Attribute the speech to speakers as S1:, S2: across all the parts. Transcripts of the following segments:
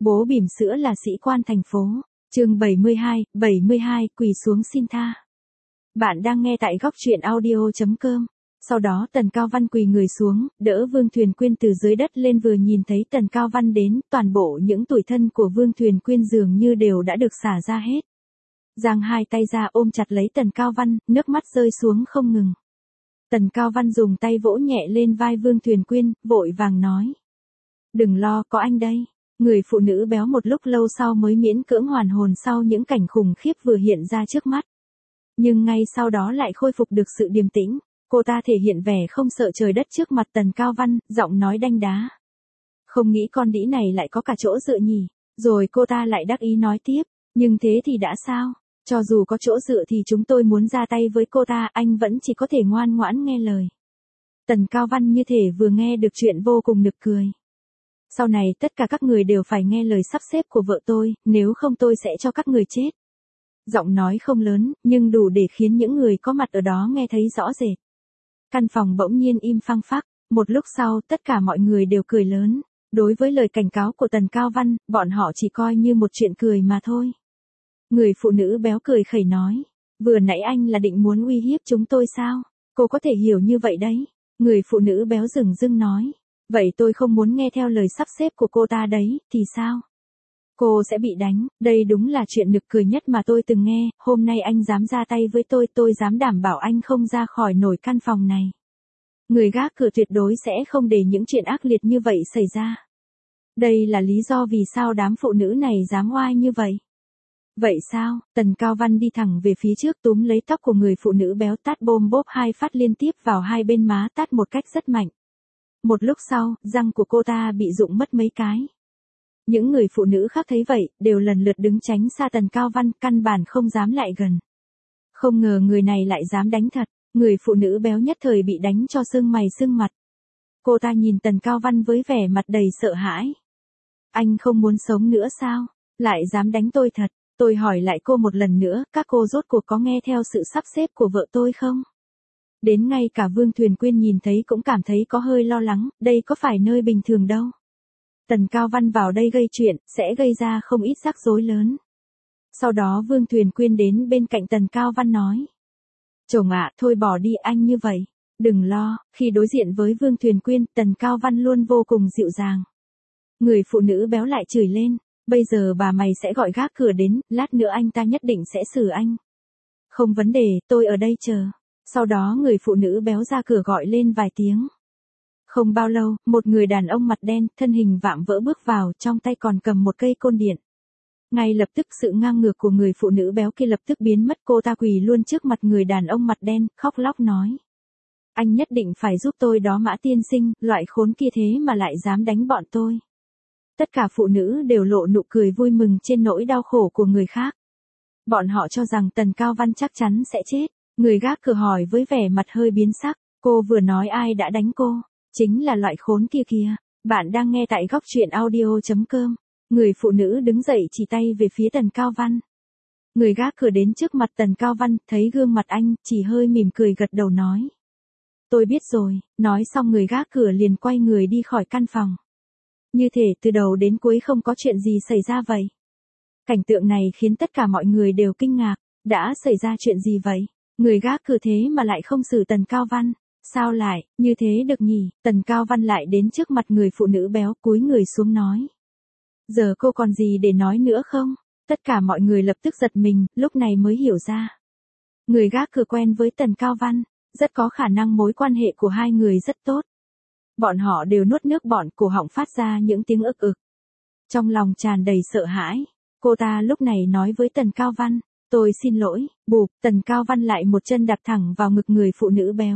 S1: Bố bỉm sữa là sĩ quan thành phố. Chương 72, quỳ xuống xin tha. Bạn đang nghe tại góc truyện audio.com. Sau đó Tần Cao Văn quỳ người xuống, đỡ Vương Thuyền Quyên từ dưới đất lên, vừa nhìn thấy Tần Cao Văn đến, toàn bộ những tủi thân của Vương Thuyền Quyên dường như đều đã được xả ra hết. Giang hai tay ra ôm chặt lấy Tần Cao Văn, nước mắt rơi xuống không ngừng. Tần Cao Văn dùng tay vỗ nhẹ lên vai Vương Thuyền Quyên, vội vàng nói. Đừng lo, có anh đây. Người phụ nữ béo một lúc lâu sau mới miễn cưỡng hoàn hồn sau những cảnh khủng khiếp vừa hiện ra trước mắt. Nhưng ngay sau đó lại khôi phục được sự điềm tĩnh, cô ta thể hiện vẻ không sợ trời đất trước mặt Tần Cao Văn, giọng nói đanh đá. Không nghĩ con đĩ này lại có cả chỗ dựa nhỉ, rồi cô ta lại đắc ý nói tiếp, nhưng thế thì đã sao, cho dù có chỗ dựa thì chúng tôi muốn ra tay với cô ta, anh vẫn chỉ có thể ngoan ngoãn nghe lời. Tần Cao Văn như thể vừa nghe được chuyện vô cùng nực cười. Sau này tất cả các người đều phải nghe lời sắp xếp của vợ tôi, nếu không tôi sẽ cho các người chết. Giọng nói không lớn, nhưng đủ để khiến những người có mặt ở đó nghe thấy rõ rệt. Căn phòng bỗng nhiên im phăng phắc, một lúc sau tất cả mọi người đều cười lớn. Đối với lời cảnh cáo của Tần Cao Văn, bọn họ chỉ coi như một chuyện cười mà thôi. Người phụ nữ béo cười khẩy nói, vừa nãy anh là định muốn uy hiếp chúng tôi sao? Cô có thể hiểu như vậy đấy. Người phụ nữ béo dửng dưng nói. Vậy tôi không muốn nghe theo lời sắp xếp của cô ta đấy, thì sao? Cô sẽ bị đánh, đây đúng là chuyện nực cười nhất mà tôi từng nghe, hôm nay anh dám ra tay với tôi dám đảm bảo anh không ra khỏi nổi căn phòng này. Người gác cửa tuyệt đối sẽ không để những chuyện ác liệt như vậy xảy ra. Đây là lý do vì sao đám phụ nữ này dám oai như vậy. Vậy sao? Tần Cao Văn đi thẳng về phía trước túm lấy tóc của người phụ nữ béo, tát bôm bốp hai phát liên tiếp vào hai bên má, tát một cách rất mạnh. Một lúc sau, răng của cô ta bị rụng mất mấy cái. Những người phụ nữ khác thấy vậy, đều lần lượt đứng tránh xa Tần Cao Văn, căn bản không dám lại gần. Không ngờ người này lại dám đánh thật, người phụ nữ béo nhất thời bị đánh cho sưng mày sưng mặt. Cô ta nhìn Tần Cao Văn với vẻ mặt đầy sợ hãi. Anh không muốn sống nữa sao? Lại dám đánh tôi thật. Tôi hỏi lại cô một lần nữa, các cô rốt cuộc có nghe theo sự sắp xếp của vợ tôi không? Đến ngay cả Vương Thuyền Quyên nhìn thấy cũng cảm thấy có hơi lo lắng, đây có phải nơi bình thường đâu. Tần Cao Văn vào đây gây chuyện, sẽ gây ra không ít rắc rối lớn. Sau đó Vương Thuyền Quyên đến bên cạnh Tần Cao Văn nói. Chồng ạ, thôi bỏ đi anh như vậy. Đừng lo, khi đối diện với Vương Thuyền Quyên, Tần Cao Văn luôn vô cùng dịu dàng. Người phụ nữ béo lại chửi lên, bây giờ bà mày sẽ gọi gác cửa đến, lát nữa anh ta nhất định sẽ xử anh. Không vấn đề, tôi ở đây chờ. Sau đó người phụ nữ béo ra cửa gọi lên vài tiếng. Không bao lâu, một người đàn ông mặt đen, thân hình vạm vỡ bước vào, trong tay còn cầm một cây côn điện. Ngay lập tức sự ngang ngược của người phụ nữ béo kia lập tức biến mất, cô ta quỳ luôn trước mặt người đàn ông mặt đen, khóc lóc nói. Anh nhất định phải giúp tôi đó Mã tiên sinh, loại khốn kia thế mà lại dám đánh bọn tôi. Tất cả phụ nữ đều lộ nụ cười vui mừng trên nỗi đau khổ của người khác. Bọn họ cho rằng Tần Cao Văn chắc chắn sẽ chết. Người gác cửa hỏi với vẻ mặt hơi biến sắc, cô vừa nói ai đã đánh cô? Chính là loại khốn kia kìa. Bạn đang nghe tại góc truyện audio.com. Người phụ nữ đứng dậy chỉ tay về phía Tần Cao Văn. Người gác cửa đến trước mặt Tần Cao Văn, thấy gương mặt anh, chỉ hơi mỉm cười gật đầu nói. Tôi biết rồi, nói xong người gác cửa liền quay người đi khỏi căn phòng. Như thể từ đầu đến cuối không có chuyện gì xảy ra vậy. Cảnh tượng này khiến tất cả mọi người đều kinh ngạc, đã xảy ra chuyện gì vậy? Người gác cửa thế mà lại không xử Tần Cao Văn. Sao lại, như thế được nhỉ? Tần Cao Văn lại đến trước mặt người phụ nữ béo, cúi người xuống nói. Giờ cô còn gì để nói nữa không? Tất cả mọi người lập tức giật mình, lúc này mới hiểu ra. Người gác cửa quen với Tần Cao Văn, rất có khả năng mối quan hệ của hai người rất tốt. Bọn họ đều nuốt nước bọt, cổ họng phát ra những tiếng ực ực. Trong lòng tràn đầy sợ hãi, cô ta lúc này nói với Tần Cao Văn. Tôi xin lỗi, bụp, Tần Cao Văn lại một chân đạp thẳng vào ngực người phụ nữ béo.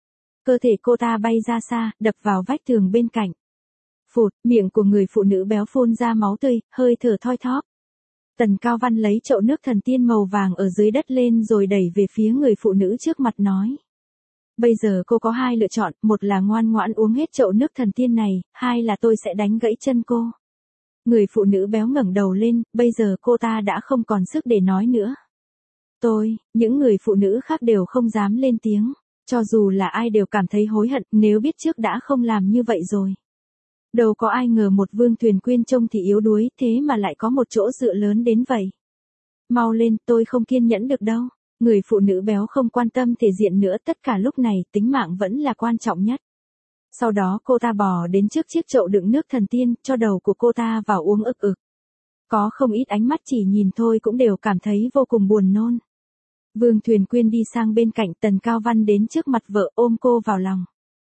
S1: Cơ thể cô ta bay ra xa, đập vào vách tường bên cạnh. Phụt, miệng của người phụ nữ béo phun ra máu tươi, hơi thở thoi thóp. Tần Cao Văn lấy chậu nước thần tiên màu vàng ở dưới đất lên rồi đẩy về phía người phụ nữ trước mặt nói. Bây giờ cô có hai lựa chọn, một là ngoan ngoãn uống hết chậu nước thần tiên này, hai là tôi sẽ đánh gãy chân cô. Người phụ nữ béo ngẩng đầu lên, bây giờ cô ta đã không còn sức để nói nữa. Những người phụ nữ khác đều không dám lên tiếng, cho dù là ai đều cảm thấy hối hận nếu biết trước đã không làm như vậy rồi. Đâu có ai ngờ một Vương Thuyền Quyên trông thì yếu đuối thế mà lại có một chỗ dựa lớn đến vậy. Mau lên, tôi không kiên nhẫn được đâu. Người phụ nữ béo không quan tâm thể diện nữa, tất cả lúc này tính mạng vẫn là quan trọng nhất. Sau đó cô ta bò đến trước chiếc chậu đựng nước thần tiên, cho đầu của cô ta vào uống ực ực. Có không ít ánh mắt chỉ nhìn thôi cũng đều cảm thấy vô cùng buồn nôn. Vương Thuyền Quyên đi sang bên cạnh, Tần Cao Văn đến trước mặt vợ ôm cô vào lòng.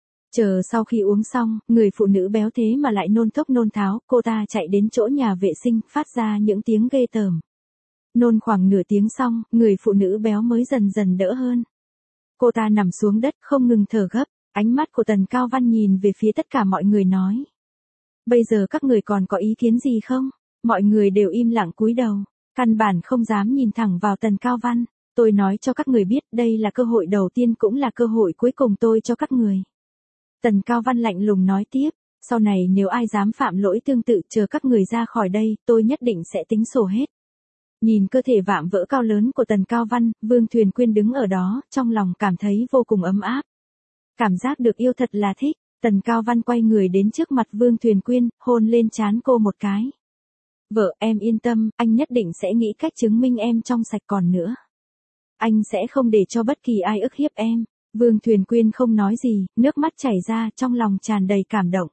S1: Chờ sau khi uống xong, người phụ nữ béo thế mà lại nôn thốc nôn tháo, cô ta chạy đến chỗ nhà vệ sinh, phát ra những tiếng ghê tởm. Nôn khoảng nửa tiếng xong, người phụ nữ béo mới dần dần đỡ hơn. Cô ta nằm xuống đất không ngừng thở gấp, ánh mắt của Tần Cao Văn nhìn về phía tất cả mọi người nói. Bây giờ các người còn có ý kiến gì không? Mọi người đều im lặng cúi đầu, căn bản không dám nhìn thẳng vào Tần Cao Văn. Tôi nói cho các người biết đây là cơ hội đầu tiên cũng là cơ hội cuối cùng tôi cho các người. Tần Cao Văn lạnh lùng nói tiếp, sau này nếu ai dám phạm lỗi tương tự chờ các người ra khỏi đây, tôi nhất định sẽ tính sổ hết. Nhìn cơ thể vạm vỡ cao lớn của Tần Cao Văn, Vương Thuyền Quyên đứng ở đó, trong lòng cảm thấy vô cùng ấm áp. Cảm giác được yêu thật là thích, Tần Cao Văn quay người đến trước mặt Vương Thuyền Quyên, hôn lên trán cô một cái. Vợ, em yên tâm, anh nhất định sẽ nghĩ cách chứng minh em trong sạch còn nữa. Anh sẽ không để cho bất kỳ ai ức hiếp em. Vương Thuyền Quyên không nói gì, nước mắt chảy ra, trong lòng tràn đầy cảm động.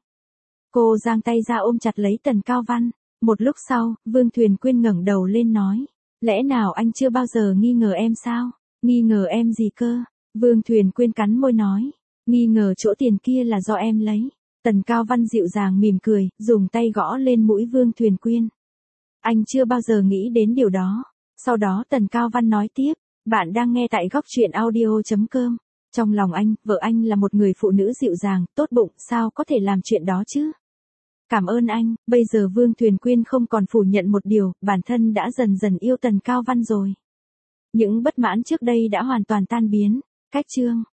S1: Cô giang tay ra ôm chặt lấy Tần Cao Văn. Một lúc sau, Vương Thuyền Quyên ngẩng đầu lên nói. Lẽ nào anh chưa bao giờ nghi ngờ em sao? Nghi ngờ em gì cơ? Vương Thuyền Quyên cắn môi nói. Nghi ngờ chỗ tiền kia là do em lấy. Tần Cao Văn dịu dàng mỉm cười, dùng tay gõ lên mũi Vương Thuyền Quyên. Anh chưa bao giờ nghĩ đến điều đó. Sau đó Tần Cao Văn nói tiếp. Bạn đang nghe tại góc truyện audio.com. Trong lòng anh, vợ anh là một người phụ nữ dịu dàng, tốt bụng, sao có thể làm chuyện đó chứ? Cảm ơn anh, bây giờ Vương Thuyền Quyên không còn phủ nhận một điều, bản thân đã dần dần yêu Tần Cao Văn rồi. Những bất mãn trước đây đã hoàn toàn tan biến. Cách chương